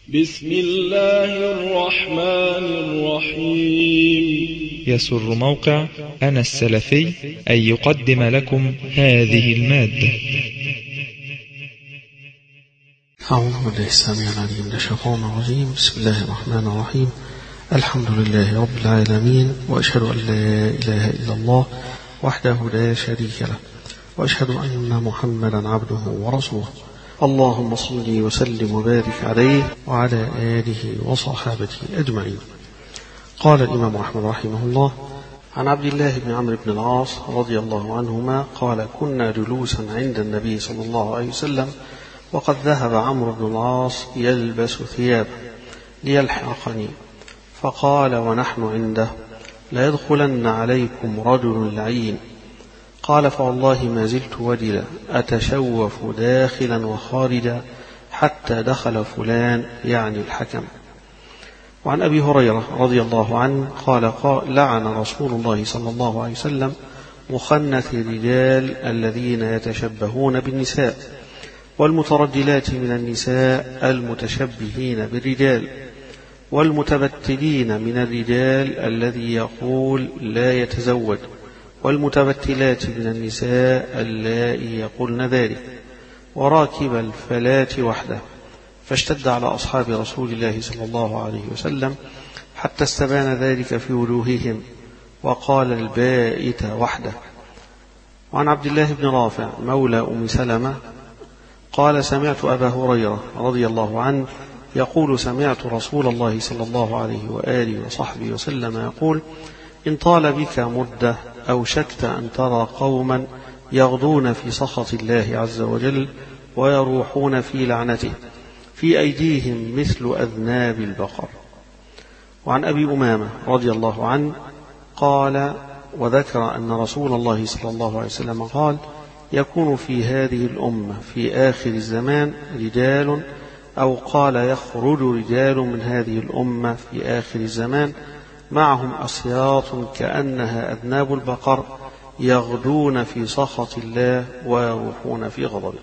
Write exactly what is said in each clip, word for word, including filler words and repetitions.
بسم الله الرحمن الرحيم. يسر موقع أنا السلفي أن يقدم لكم هذه المادة. أعوذ بالله السميع العليم من الشيطان الرجيم. بسم الله الرحمن الرحيم. الحمد لله رب العالمين، وأشهد أن لا إله إلا الله وحده لا شريك له، وأشهد أن محمدا عبده ورسوله. اللهم صل وسلم وبارك عليه وعلى آله وصحابته أجمعين. قال الإمام أحمد رحمه الله: عن عبد الله بن عمرو بن العاص رضي الله عنهما قال: كنا جلوسا عند النبي صلى الله عليه وسلم، وقد ذهب عمرو بن العاص يلبس ثيابه ليلحقني، فقال ونحن عنده: لا يدخلن عليكم رجل لعين. قال: فوالله ما زلت وجلا أتشوف داخلا وخارجا حتى دخل فلان، يعني الحكم. وعن أبي هريرة رضي الله عنه قال: قال لعن رسول الله صلى الله عليه وسلم مخنث الرجال الذين يتشبهون بالنساء، والمترجلات من النساء المتشبهين بالرجال، والمتبتلين من الرجال الذي يقول لا يتزوج، والمتبتلات من النساء اللائي يقولن ذلك، وراكب الفلاة وحده. فاشتد على أصحاب رسول الله صلى الله عليه وسلم حتى استبان ذلك في وجوههم، وقال: البائت وحده. وعن عبد الله بن رافع مولى أم سلمة قال: سمعت أبا هريرة رضي الله عنه يقول: سمعت رسول الله صلى الله عليه وآله وصحبه وسلم يقول: إن طال بك مدة أوشكت أن ترى قوما يغدون في سخط الله عز وجل ويروحون في لعنته، في أيديهم مثل أذناب البقر. وعن أبي أمامة رضي الله عنه قال: وذكر أن رسول الله صلى الله عليه وسلم قال: يكون في هذه الأمة في آخر الزمان رجال، أو قال: يخرج رجال من هذه الأمة في آخر الزمان معهم أسياط كأنها أذناب البقر، يغدون في سخط الله ويروحون في غضبه.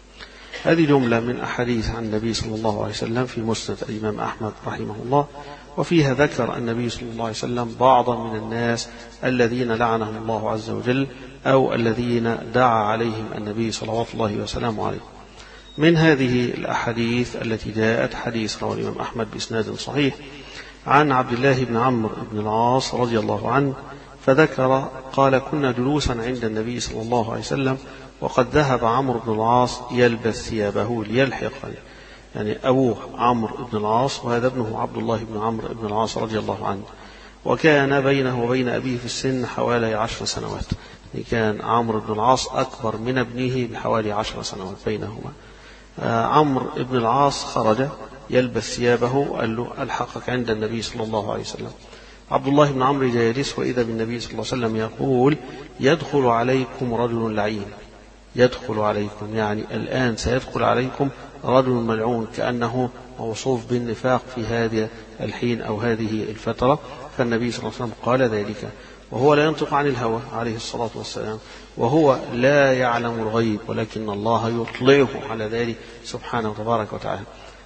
هذه جملة من أحاديث عن النبي صلى الله عليه وسلم في مسند الإمام أحمد رحمه الله، وفيها ذكر النبي صلى الله عليه وسلم بعضا من الناس الذين لعنهم الله عز وجل، أو الذين دعا عليهم النبي صلوات الله وسلامه عليه. من هذه الأحاديث التي جاءت حديث رواه الإمام أحمد بإسناد صحيح عن عبد الله بن عمرو بن العاص رضي الله عنه، فذكر قال: كنا جلوسا عند النبي صلى الله عليه وسلم، وقد ذهب عمرو بن العاص يلبس ثيابه ليلحقني، يعني أبوه عمرو بن العاص، وهذا ابنه عبد الله بن عمرو بن العاص رضي الله عنه، وكان بينه وبين أبيه في السن حوالي عشر سنوات، يعني كان عمرو بن العاص أكبر من ابنه بحوالي عشر سنوات بينهما. عمرو بن العاص خرج يلبس ثيابه، قال له: ألحقك عند النبي صلى الله عليه وسلم. عبد الله بن عمرو جالس، وإذا بالنبي صلى الله عليه وسلم يقول: يدخل عليكم رجل لعين. يدخل عليكم يعني الآن سيدخل عليكم رجل ملعون، كأنه موصوف بالنفاق في هذا الحين أو هذه الفترة. فالنبي صلى الله عليه وسلم قال ذلك وهو لا ينطق عن الهوى عليه الصلاة والسلام، وهو لا يعلم الغيب، ولكن الله يطلعه على ذلك سبحانه وتبارك وتعالى.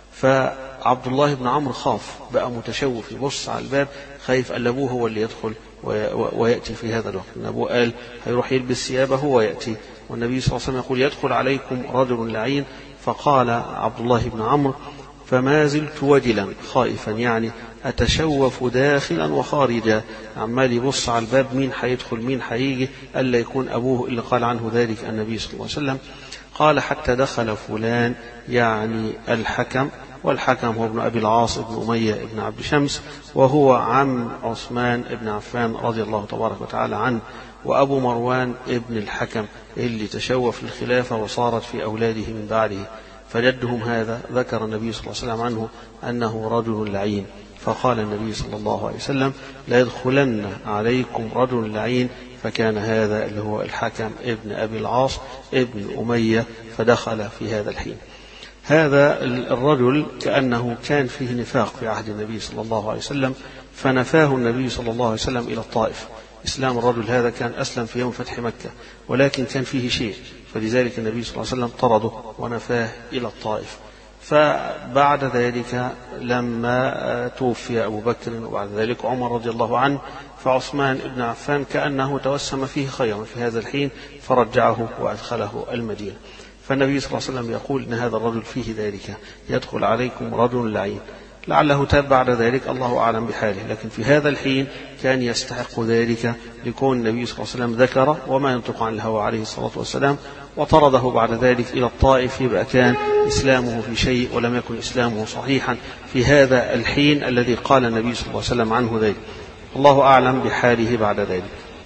فعبد الله بن عمرو خاف، بقى متشوف، يبص على الباب خايف أن أبوه هو اللي يدخل ويأتي في هذا الوقت. أبوه قال هيروح يلبس ثيابه ويأتي، والنبي صلى الله عليه وسلم يقول: يدخل عليكم رجل لعين. فقال عبد الله بن عمرو: فما زلت وجلا خائفا، يعني أتشوف داخلا وخارجا، عمال يبص على الباب مين هيدخل مين هيجي، ألا يكون أبوه اللي قال عنه ذلك النبي صلى الله عليه وسلم. قال: حتى دخل فلان، يعني الحكم، والحكم هو ابن أبي العاص ابن أمية ابن عبد شمس، وهو عم عثمان ابن عفان رضي الله تبارك وتعالى عنه، وأبو مروان ابن الحكم اللي تشوف الخلافة وصارت في أولاده من بعده. فجدهم هذا ذكر النبي صلى الله عليه وسلم عنه أنه رجل لعين. فقال النبي صلى الله عليه وسلم: لا يدخلن عليكم رجل لعين. فكان هذا اللي هو الحكم ابن أبي العاص ابن أمية، فدخل في هذا الحين. هذا الرجل كأنه كان فيه نفاق في عهد النبي صلى الله عليه وسلم، فنفاه النبي صلى الله عليه وسلم إلى الطائف. إسلام الرجل هذا كان أسلم في يوم فتح مكة، ولكن كان فيه شيء، فلذلك النبي صلى الله عليه وسلم طرده ونفاه إلى الطائف. فبعد ذلك لما توفي أبو بكر وبعد ذلك عمر رضي الله عنه، فعثمان بن عفان كأنه توسم فيه خيرا في هذا الحين فرجعه وأدخله المدينة. فالنبي صلى الله عليه وسلم يقول إن هذا الرجل فيه ذلك، يدخل عليكم رجل لعين، لعله تاب بعد ذلك الله أعلم بحاله، لكن في هذا الحين كان يستحق ذلك لكون النبي صلى الله عليه وسلم ذكر وما ينطق عن الهوى عليه الصلاة والسلام، وطرده بعد ذلك إلى الطائف، يبقى كان إسلامه في شيء ولم يكن إسلامه صحيحا في هذا الحين الذي قال النبي صلى الله عليه وسلم عنه ذلك، الله أعلم بحاله بعد ذلك.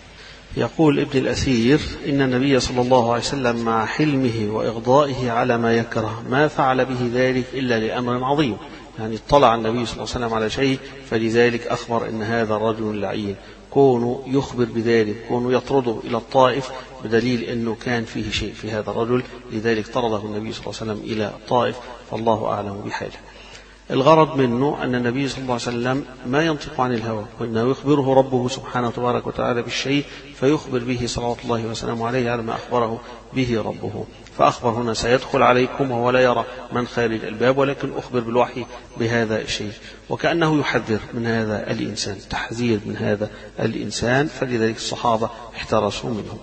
يقول ابن الأثير إن النبي صلى الله عليه وسلم مع حلمه وإغضائه على ما يكره ما فعل به ذلك إلا لأمر عظيم، يعني اطلع النبي صلى الله عليه وسلم على شيء فلذلك أخبر إن هذا الرجل لعين، كونوا يخبر بذلك، كونوا يطرده إلى الطائف بدليل أنه كان فيه شيء في هذا الرجل، لذلك طرده النبي صلى الله عليه وسلم إلى الطائف، فالله أعلم بحاله. الغرض منه أن النبي صلى الله عليه وسلم ما ينطق عن الهوى، وإنه يخبره ربه سبحانه وتبارك وتعالى بالشيء فيخبر به صلوات الله وسلامه عليه على ما أخبره به ربه. فأخبر هنا سيدخل عليكم وهو لا يرى من خارج الباب، ولكن أخبر بالوحي بهذا الشيء، وكأنه يحذر من هذا الإنسان، تحذير من هذا الإنسان، فلذلك الصحابة احترسوا منه.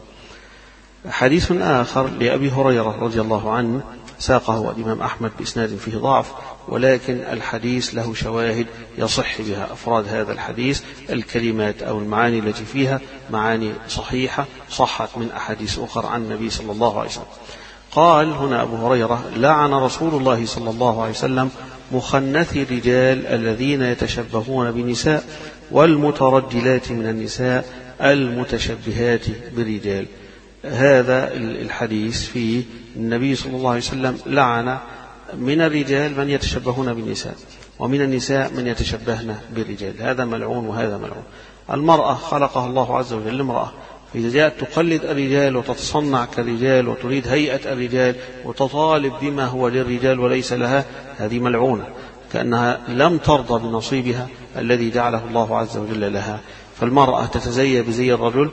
حديث آخر لأبي هريرة رضي الله عنه ساقه الإمام أحمد بإسناد فيه ضعف، ولكن الحديث له شواهد يصح بها أفراد هذا الحديث، الكلمات أو المعاني التي فيها معاني صحيحة صحت من أحاديث أخرى عن النبي صلى الله عليه وسلم. قال هنا أبو هريرة: لعن رسول الله صلى الله عليه وسلم مخنثي الرجال الذين يتشبهون بالنساء والمترجلات من النساء المتشبهات بالرجال. هذا الحديث فيه النبي صلى الله عليه وسلم لعن من الرجال من يتشبهون بالنساء، ومن النساء من يتشبهن بالرجال، هذا ملعون وهذا ملعون. المرأة خلقها الله عز وجل امرأة، فإذا جاءت تقلد الرجال وتتصنع كالرجال وتريد هيئة الرجال وتطالب بما هو للرجال وليس لها، هذه ملعونة، كأنها لم ترضى بنصيبها الذي جعله الله عز وجل لها. فالمرأة تتزي بزي الرجل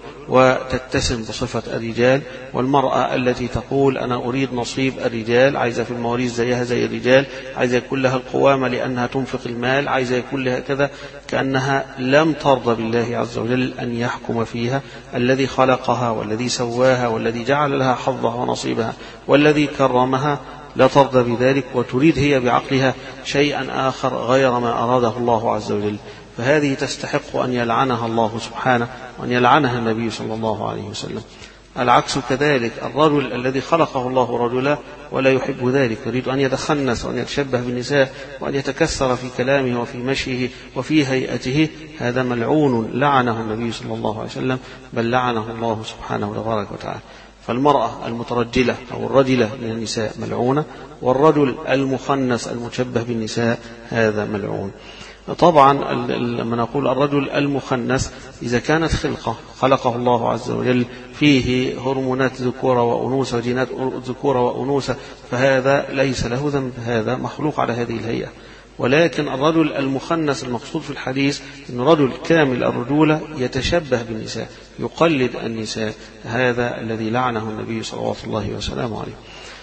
وتتسم بصفة الرجال، والمرأة التي تقول أنا أريد نصيب الرجال، عايزة في المواريث زيها زي الرجال، عايزة يكون لها القوامة لأنها تنفق المال، عايزة يكون لها كذا، كأنها لم ترضى بالله عز وجل أن يحكم فيها الذي خلقها والذي سواها والذي جعل لها حظها ونصيبها والذي كرمها، لا ترضى بذلك وتريد هي بعقلها شيئا آخر غير ما أراده الله عز وجل، فهذه تستحق أن يلعنها الله سبحانه وأن يلعنها النبي صلى الله عليه وسلم. العكس كذلك، الرجل الذي خلقه الله رجلا ولا يحب ذلك، يريد أن يتخنس وأن يتشبه بالنساء وأن يتكسر في كلامه وفي مشيه وفي هيئته، هذا ملعون لعنه النبي صلى الله عليه وسلم، بل لعنه الله سبحانه وتبارك وتعالى. فالمرأة المترجلة أو الرجلة من النساء ملعونة، والرجل المخنس المتشبه بالنساء هذا ملعون. طبعا لما نقول الرجل المخنث، إذا كانت خلقة خلقه الله عز وجل فيه هرمونات ذكورة وأنوثة وجينات ذكورة وأنوثة، فهذا ليس له ذنب، هذا مخلوق على هذه الهيئة. ولكن الرجل المخنث المقصود في الحديث أن رجل كامل الرجولة يتشبه بالنساء، يقلد النساء، هذا الذي لعنه النبي صلى الله عليه وسلم عليه.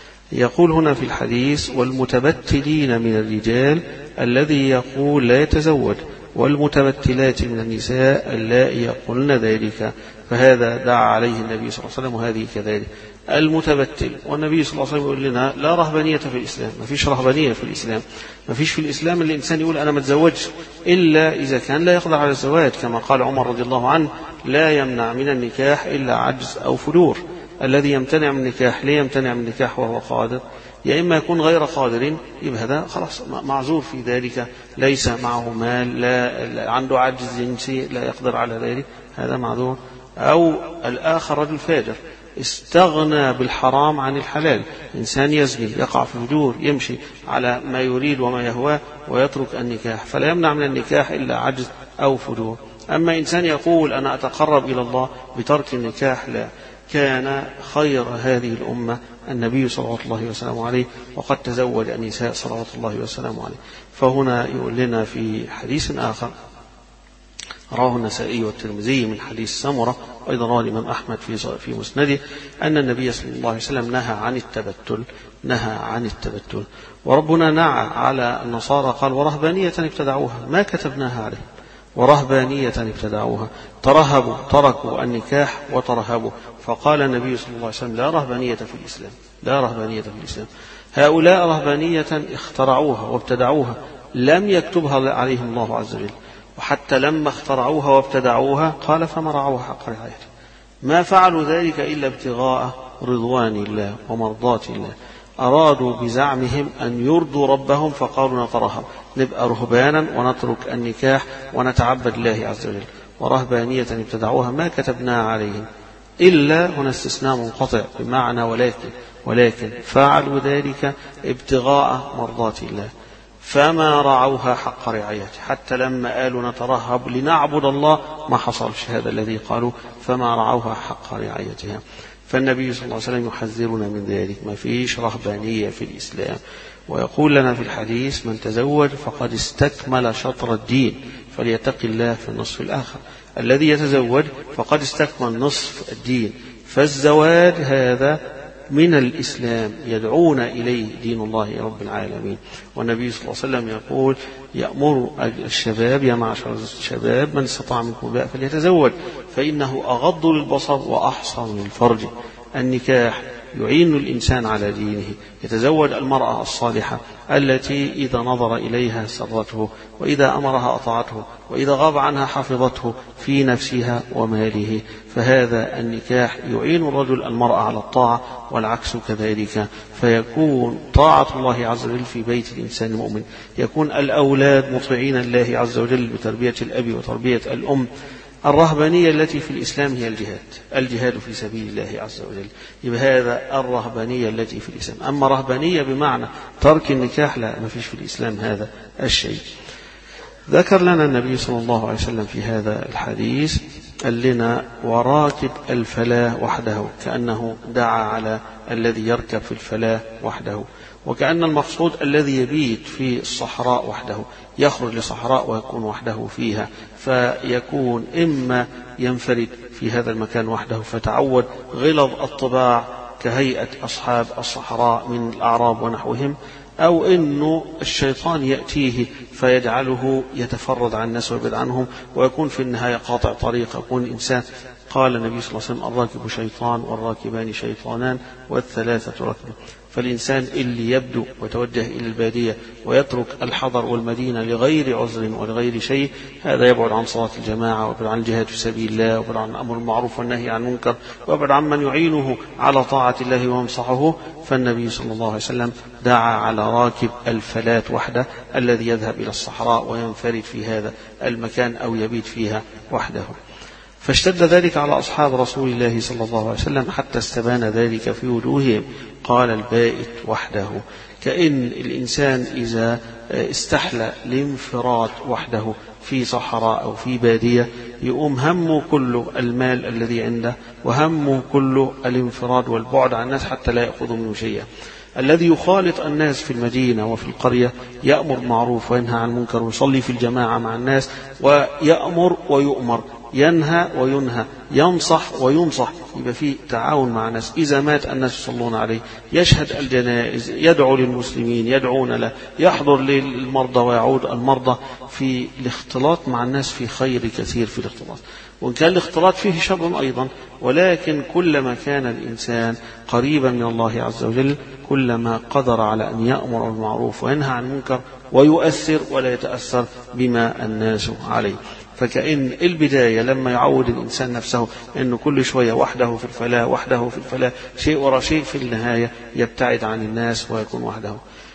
يقول هنا في الحديث: والمتبتلين من الرجال الذي يقول لا يتزوج، والمتبتلات من النساء اللائي يقولن ذلك، فهذا دعا عليه النبي صلى الله عليه وسلم، وهذه كذلك. المتبتل، والنبي صلى الله عليه وسلم يقول لنا لا رهبانية في الإسلام، ما فيش رهبانية في الإسلام، ما فيش في الإسلام اللي الإنسان يقول أنا ما تزوجش إلا إذا كان لا يقدر على الزواج، كما قال عمر رضي الله عنه: لا يمنع من النكاح إلا عجز أو فجور. الذي يمتنع من النكاح ليه يمتنع من النكاح وهو قادر؟ يا إما يكون غير قادر، يبقى هذا خلاص معذور في ذلك، ليس معه مال، لا عنده عجز جنسي لا يقدر على ذلك، هذا معذور. أو الآخر رجل فاجر استغنى بالحرام عن الحلال، إنسان يزني يقع في فجور، يمشي على ما يريد وما يهواه ويترك النكاح، فلا يمنع من النكاح إلا عجز أو فجور. أما إنسان يقول أنا أتقرب إلى الله بترك النكاح، لا، كان خير هذه الأمة النبي صلى الله عليه وسلم عليه، وقد تزوج النساء صلوات الله وسلامه عليه. فهنا يقول لنا في حديث آخر رواه النسائي والترمذي من حديث سمرة وأيضا روى الإمام أحمد في في مسنده أن النبي صلى الله عليه وسلم نهى عن التبتل نهى عن التبتل وربنا نعى على النصارى قال ورهبانية ابتدعوها ما كتبناها عليهم ورهبانية ابتدعوها ترهبوا تركوا النكاح وترهبوا فقال النبي صلى الله عليه وسلم لا رهبانية في الإسلام لا رهبانية في الإسلام هؤلاء رهبانية اخترعوها وابتدعوها لم يكتبها عليهم الله عز وجل وحتى لما اخترعوها وابتدعوها قال فما رعوها حق رعايته ما فعلوا ذلك إلا ابتغاء رضوان الله ومرضات الله أرادوا بزعمهم أن يرضوا ربهم فقالوا نترهب نبقى رهبانا ونترك النكاح ونتعبد الله عز وجل ورهبانية ابتدعوها ما كتبناها عليهم إلا هنا استثناء منقطع بمعنى ولكن ولكن فعلوا ذلك ابتغاء مرضات الله فما رعوها حق رعايته حتى لما قالوا نترهب لنعبد الله ما حصلش هذا الذي قالوا فما رعوها حق رعايتها فالنبي صلى الله عليه وسلم يحذرنا من ذلك ما فيش رهبانية في الإسلام ويقول لنا في الحديث من تزوج فقد استكمل شطر الدين فليتق الله في النصف الآخر الذي يتزوج فقد استكمل نصف الدين فالزواج هذا من الإسلام يدعون إليه دين الله رب العالمين والنبي صلى الله عليه وسلم يقول يأمر الشباب يا معشر الشباب من استطاع منكم الباء فليتزوج فإنه أغض للبصر وأحصن للفرج النكاح يعين الإنسان على دينه يتزوج المرأة الصالحة التي إذا نظر إليها سرته وإذا أمرها أطاعته وإذا غاب عنها حفظته في نفسها وماله فهذا النكاح يعين الرجل المرأة على الطاعة والعكس كذلك فيكون طاعة الله عز وجل في بيت الإنسان المؤمن يكون الأولاد مطيعين الله عز وجل بتربية الأب وتربية الأم الرهبانية التي في الإسلام هي الجهاد الجهاد في سبيل الله عز وجل يبقى هذا الرهبانية التي في الإسلام أما رهبانية بمعنى ترك النكاح لا ما فيش في الإسلام هذا الشيء ذكر لنا النبي صلى الله عليه وسلم في هذا الحديث قال لنا وراكب الفلاة وحده كأنه دعا على الذي يركب في الفلاة وحده وكأن المقصود الذي يبيت في الصحراء وحده يخرج لصحراء ويكون وحده فيها فيكون إما ينفرد في هذا المكان وحده فتعود غلظ الطباع كهيئة أصحاب الصحراء من الأعراب ونحوهم أو إنه الشيطان يأتيه فيجعله يتفرد عن الناس ويبعد عنهم ويكون في النهاية قاطع طريق يكون الإنسان قال النبي صلى الله عليه وسلم الراكب شيطان والراكبان شيطانان والثلاثة ركب فالإنسان اللي يبدو ويتوجه إلى البادية ويترك الحضر والمدينة لغير عذر ولغير شيء هذا يبعد عن صلاة الجماعة ويبعد عن الجهاد في سبيل الله ويبعد عن الأمر المعروف والنهي عن المنكر ويبعد عن من يعينه على طاعة الله وينصحه فالنبي صلى الله عليه وسلم دعا على راكب الفلاة وحده الذي يذهب إلى الصحراء وينفرد في هذا المكان أو يبيت فيها وحده فاشتد ذلك على أصحاب رسول الله صلى الله عليه وسلم حتى استبان ذلك في وجوههم قال البائت وحده كأن الإنسان إذا استحلى الانفراد وحده في صحراء أو في بادية يقوم همه كله المال الذي عنده وهمه كله الانفراد والبعد عن الناس حتى لا يأخذ منه شيئا الذي يخالط الناس في المدينة وفي القرية يأمر بالمعروف وينهى عن المنكر ويصلي في الجماعة مع الناس ويأمر ويؤمر ينهى وينهى ينصح وينصح يبقى في تعاون مع الناس إذا مات الناس يصلون عليه يشهد الجنائز يدعو للمسلمين يدعون له يحضر للمرضى ويعود المرضى في الاختلاط مع الناس في خير كثير في الاختلاط وإن كان الاختلاط فيه شر أيضا ولكن كلما كان الإنسان قريبا من الله عز وجل كلما قدر على أن يأمر بالمعروف وينهى عن المنكر ويؤثر ولا يتأثر بما الناس عليه فكأن البداية لما يعود الإنسان نفسه أنه كل شوية وحده في الفلاة وحده في الفلاة شيء وراء شيء في النهاية يبتعد عن الناس ويكون وحده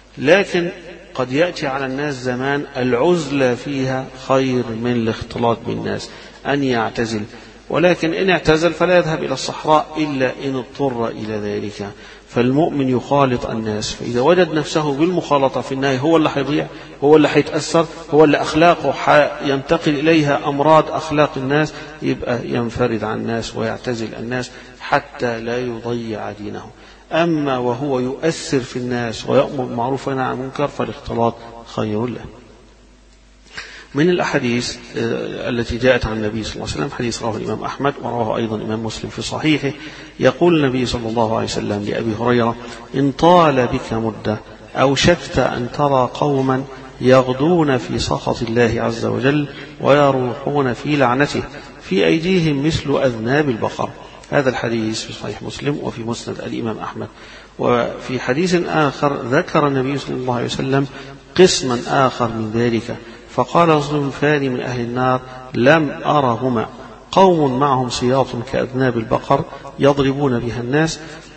لكن قد يأتي على الناس زمان العزلة فيها خير من الاختلاط بالناس أن يعتزل ولكن إن اعتزل فلا يذهب إلى الصحراء إلا إن اضطر إلى ذلك فالمؤمن يخالط الناس فإذا وجد نفسه بالمخالطة في النهاية هو اللي حيضيع هو اللي حيتأثر هو اللي أخلاقه ينتقل إليها أمراض أخلاق الناس يبقى ينفرد عن الناس ويعتزل الناس حتى لا يضيع دينه أما وهو يؤثر في الناس ويأمر بالمعروف وينهى عن المنكر فالاختلاط خير له من الأحاديث التي جاءت عن النبي صلى الله عليه وسلم حديث رواه الإمام أحمد ورواه أيضا الإمام مسلم في صحيحه، يقول النبي صلى الله عليه وسلم لأبي هريرة: إن طال بك مدة أوشكت أن ترى قوما يغدون في سخط الله عز وجل ويروحون في لعنته في أيديهم مثل أذناب البقر. هذا الحديث في صحيح مسلم وفي مسند الإمام أحمد. وفي حديث آخر ذكر النبي صلى الله عليه وسلم قسما آخر من ذلك فقال: صنفان من أهل النار لم أرهما، قوم معهم سياط كأذناب البقر يضربون بها الناس،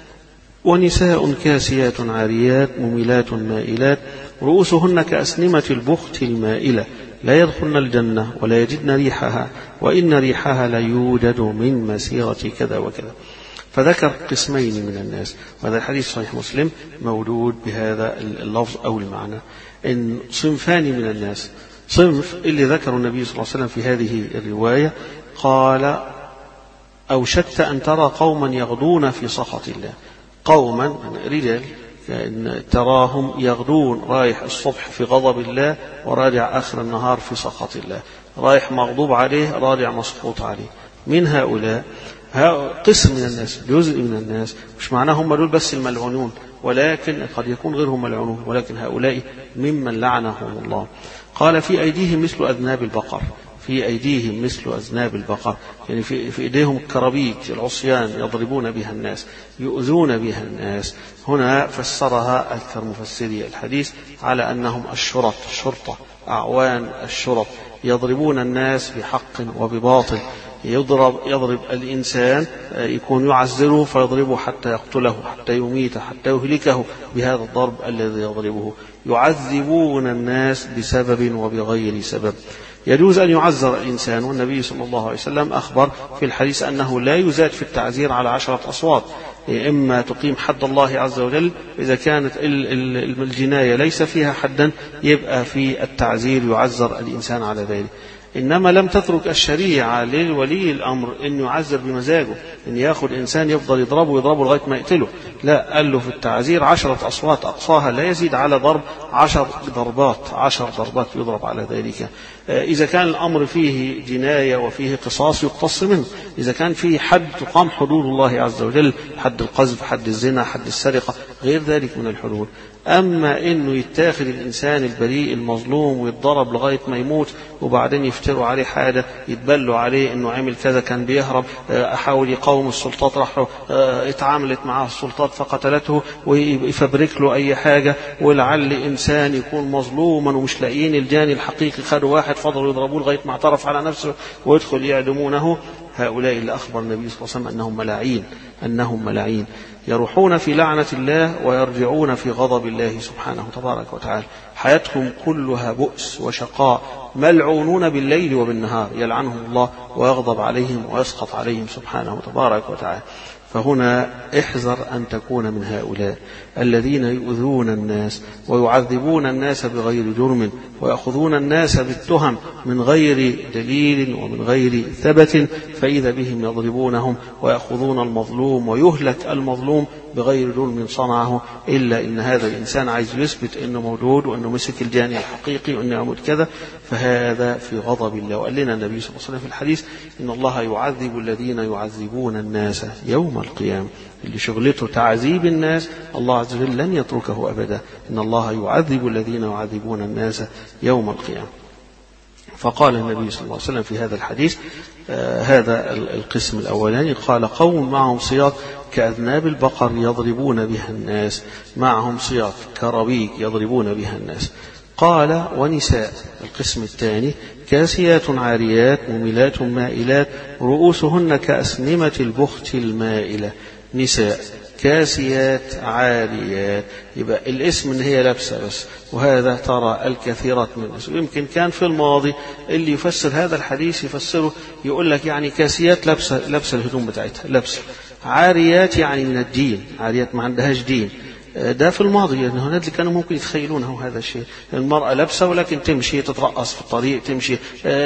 ونساء كاسيات عاريات مميلات مائلات رؤوسهن كأسنمة البخت المائلة لا يدخلن الجنة ولا يجدن ريحها وإن ريحها لا يوجد من مسيرة كذا وكذا. فذكر قسمين من الناس، وهذا الحديث صحيح مسلم مولود بهذا اللفظ أو المعنى، إن صنفان من الناس. صنف اللي ذكر النبي صلى الله عليه وسلم في هذه الرواية قال: أوشكت أن ترى قوما يغدون في سخط الله، قوما رجال تراهم يغدون، رايح الصبح في غضب الله وراجع آخر النهار في سخط الله، رايح مغضوب عليه راجع مسخوط عليه. من هؤلاء قسم من الناس، جزء من الناس، مش معناه هم دول بس الملعونون، ولكن قد يكون غيرهم ملعونون، ولكن هؤلاء ممن لعنهم الله. قال: في أيديهم مثل أذناب البقر، في أيديهم مثل أذناب البقر، يعني في, في أيديهم الكرابيج العصيان يضربون بها الناس، يؤذون بها الناس. هنا فسرها أكثر مفسري الحديث على أنهم الشرط، الشرطة، أعوان الشرط، يضربون الناس بحق وبباطل. يضرب يضرب الإنسان، يكون يعزره فيضربه حتى يقتله، حتى يميته، حتى يهلكه بهذا الضرب الذي يضربه. يعذبون الناس بسبب وبغير سبب. يجوز أن يعزر الإنسان، والنبي صلى الله عليه وسلم أخبر في الحديث أنه لا يزاد في التعزير على عشرة أصوات، إما تقيم حد الله عز وجل، إذا كانت الجناية ليس فيها حدا يبقى في التعزير يعزر الإنسان على ذلك. إنما لم تترك الشريعة للولي الأمر أن يعزر بمزاجه، أن يأخذ إنسان يفضل يضربه ويضربه لغاية ما يقتله، لا، قال له في التعزير عشرة أصوات أقصاها لا يزيد على ضرب عشر ضربات، عشر ضربات يضرب على ذلك. إذا كان الأمر فيه جناية وفيه قصاص يقتص منه، إذا كان فيه حد تقام حدود الله عز وجل، حد القذف، حد الزنا، حد السرقة، غير ذلك من الحدود. أما إنه يتاخد الإنسان البريء المظلوم ويتضرب لغاية ما يموت وبعدين يفتروا عليه حاجة، يتبلوا عليه إنه عمل كذا، كان بيهرب، أحاول يقاوم السلطات، راح اتعاملت معه السلطات فقتلته، ويفبرك له أي حاجة، ولعل إنسان يكون مظلوما ومش لاقيين الجاني الحقيقي، خدوا واحد فضلوا يضربوه لغاية ما اعترف على نفسه ويدخل يعدمونه. هؤلاء اللي أخبر النبي صلى الله عليه وسلم أنهم ملاعين، أنهم ملاعين يروحون في لعنة الله ويرجعون في غضب الله سبحانه تبارك وتعالى. حياتهم كلها بؤس وشقاء، ملعونون بالليل وبالنهار، يلعنهم الله ويغضب عليهم ويسخط عليهم سبحانه تبارك وتعالى. فهنا احذر أن تكون من هؤلاء الذين يؤذون الناس ويعذبون الناس بغير جرم، ويأخذون الناس بالتهم من غير دليل ومن غير ثبت، فإذا بهم يضربونهم ويأخذون المظلوم ويهلك المظلوم بغير جرم صنعه، إلا إن هذا الإنسان عايز يثبت أنه موجود وأنه مسك الجاني الحقيقي وأنه يموت كذا، فهذا في غضب الله. وقال لنا النبي صلى الله عليه وسلم في الحديث: إن الله يعذب الذين يعذبون الناس يوم القيامة. اللي شغلته تعذيب الناس الله عز وجل لن يتركه أبدا، إن الله يعذب الذين يعذبون الناس يوم القيامة. فقال النبي صلى الله عليه وسلم في هذا الحديث آه هذا القسم الأولاني، قال: قوم معهم سياط كأذناب البقر يضربون بها الناس، معهم سياط كرابيج يضربون بها الناس. قال: ونساء القسم الثاني كاسيات عاريات مميلات مائلات رؤوسهن كأسنمة البخت المائلة. نساء كاسيات عاريات، يبقى الاسم ان هي لابسه بس، وهذا ترى الكثيرات من الناس. ويمكن كان في الماضي اللي يفسر هذا الحديث يفسره يقول لك يعني كاسيات لابسه لابسه الهدوم بتاعتها، لابسه. عاريات يعني من الدين، عاريات ما عندهاش دين، ده في الماضي، يعني هناك اللي كانوا ممكن يتخيلونه هذا الشيء. المرأة لابسة ولكن تمشي تترقص في الطريق، تمشي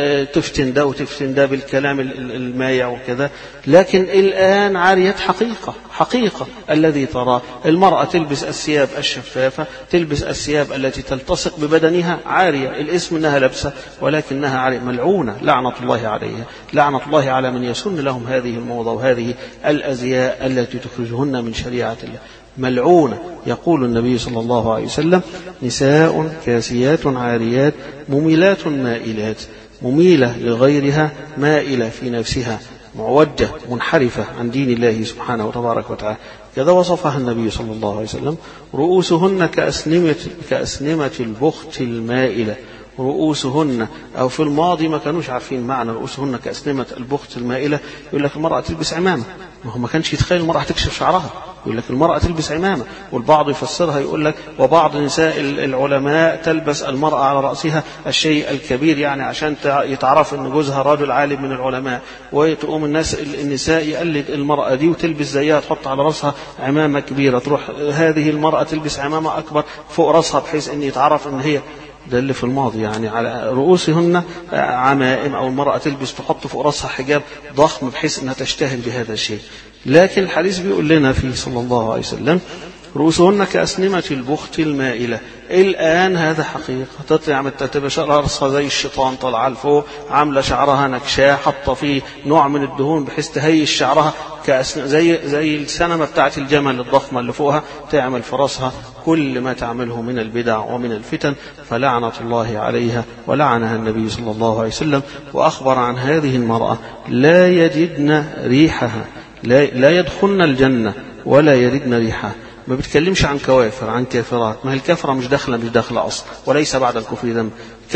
تفتن ده وتفتن ده بالكلام المايع وكذا. لكن الآن عاريات حقيقة حقيقة الذي ترى المرأة تلبس الثياب الشفافة، تلبس الثياب التي تلتصق ببدنها، عارية، الاسم أنها لابسة ولكنها عارية، ملعونة لعنة الله عليها، لعنة الله على من يسن لهم هذه الموضة وهذه الأزياء التي تخرجهن من شريعة الله، ملعونة. يقول النبي صلى الله عليه وسلم: نساء كاسيات عاريات مميلات مائلات، مميلة لغيرها، مائلة في نفسها، معوجة منحرفة عن دين الله سبحانه وتبارك وتعالى. كذا وصفها النبي صلى الله عليه وسلم: رؤوسهن كأسنمة, كأسنمة البخت المائلة. رؤوسهن، أو في الماضي ما كانوش عارفين معنى رؤوسهن كأسنمة البخت المائلة، يقول لك المرأة تلبس عمامة، ما هو ما كانش يتخيل المرأة تكشف شعرها، يقول لك المرأة تلبس عمامة. والبعض يفسرها يقول لك: وبعض نساء العلماء تلبس المرأة على رأسها الشيء الكبير، يعني عشان يتعرف أن جوزها رجل عالم من العلماء، وتقوم الناس النساء يقلد المرأة دي وتلبس زيها، تحط على رأسها عمامة كبيرة، تروح هذه المرأة تلبس عمامة أكبر فوق رأسها بحيث أن يتعرف أن هي ده اللي في الماضي. يعني على رؤوسهن عمائم، أو المرأة تلبس تحط فوق رأسها حجاب ضخم بحيث أنها تشتهر بهذا الشيء. لكن الحديث بيقول لنا فيه صلى الله عليه وسلم: رؤوسهن كأسنمة البخت المائلة. الآن هذا حقيقة، تطلع تبقى رأسها زي الشيطان طالعة لفوق، عاملة شعرها نكشاه، حاطة فيه نوع من الدهون بحيث تهيش شعرها كأسن... زي زي السنمة بتاعت الجمل الضخمة اللي فوقها، تعمل في رأسها كل ما تعمله من البدع ومن الفتن، فلعنة الله عليها ولعنها النبي صلى الله عليه وسلم. وأخبر عن هذه المرأة: لا يجدن ريحها، لا, لا يدخلن الجنة ولا يردن ريحها. ما بيتكلمش عن كوافر، عن كافرات، ما هي الكافرة مش داخلة مش داخلة أصلا، وليس بعد الكفر ذنب.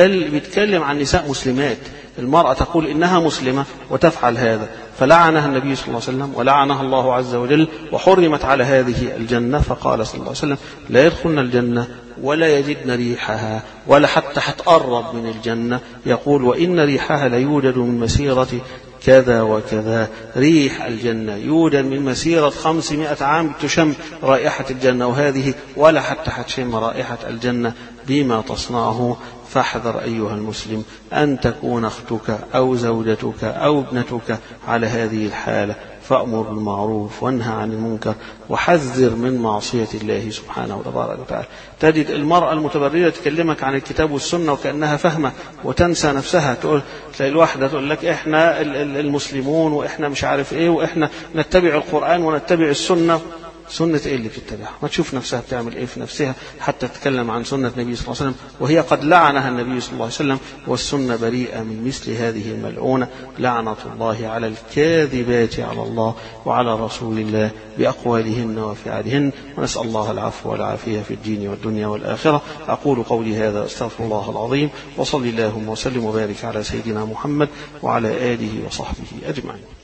بيتكلم عن نساء مسلمات، المرأة تقول إنها مسلمة وتفعل هذا، فلعنها النبي صلى الله عليه وسلم ولعنها الله عز وجل، وحرمت على هذه الجنة. فقال صلى الله عليه وسلم: لا يدخلن الجنة ولا يجدن ريحها، ولا حتى حتقرب من الجنة. يقول: وإن ريحها ليوجد من مسيرة كذا وكذا. ريح الجنة يوجد من مسيرة خمسمائة عام تشم رائحة الجنة، وهذه ولا حتى حتشم رائحة الجنة بما تصنعه. فاحذر أيها المسلم أن تكون أختك أو زوجتك أو ابنتك على هذه الحالة، فأمر بالمعروف وانهى عن المنكر وحذر من معصية الله سبحانه وتبارك وتعالى. تجد المرأة المتبرجة تكلمك عن الكتاب والسنة وكأنها فهمة وتنسى نفسها. تقول تلاقي الواحدة تقول لك إحنا المسلمون وإحنا مش عارف إيه وإحنا نتبع القرآن ونتبع السنة. سنة إيه اللي بتتبعها؟ ما تشوف نفسها بتعمل إيه في نفسها حتى تتكلم عن سنة النبي صلى الله عليه وسلم، وهي قد لعنها النبي صلى الله عليه وسلم، والسنة بريئة من مثل هذه الملعونة. لعنة الله على الكاذبات على الله وعلى رسول الله بأقوالهن وفعلهن، ونسأل الله العفو والعافية في الدين والدنيا والآخرة. أقول قولي هذا أستغفر الله العظيم، وصلي اللهم وسلم وبارك على سيدنا محمد وعلى آله وصحبه أجمعين.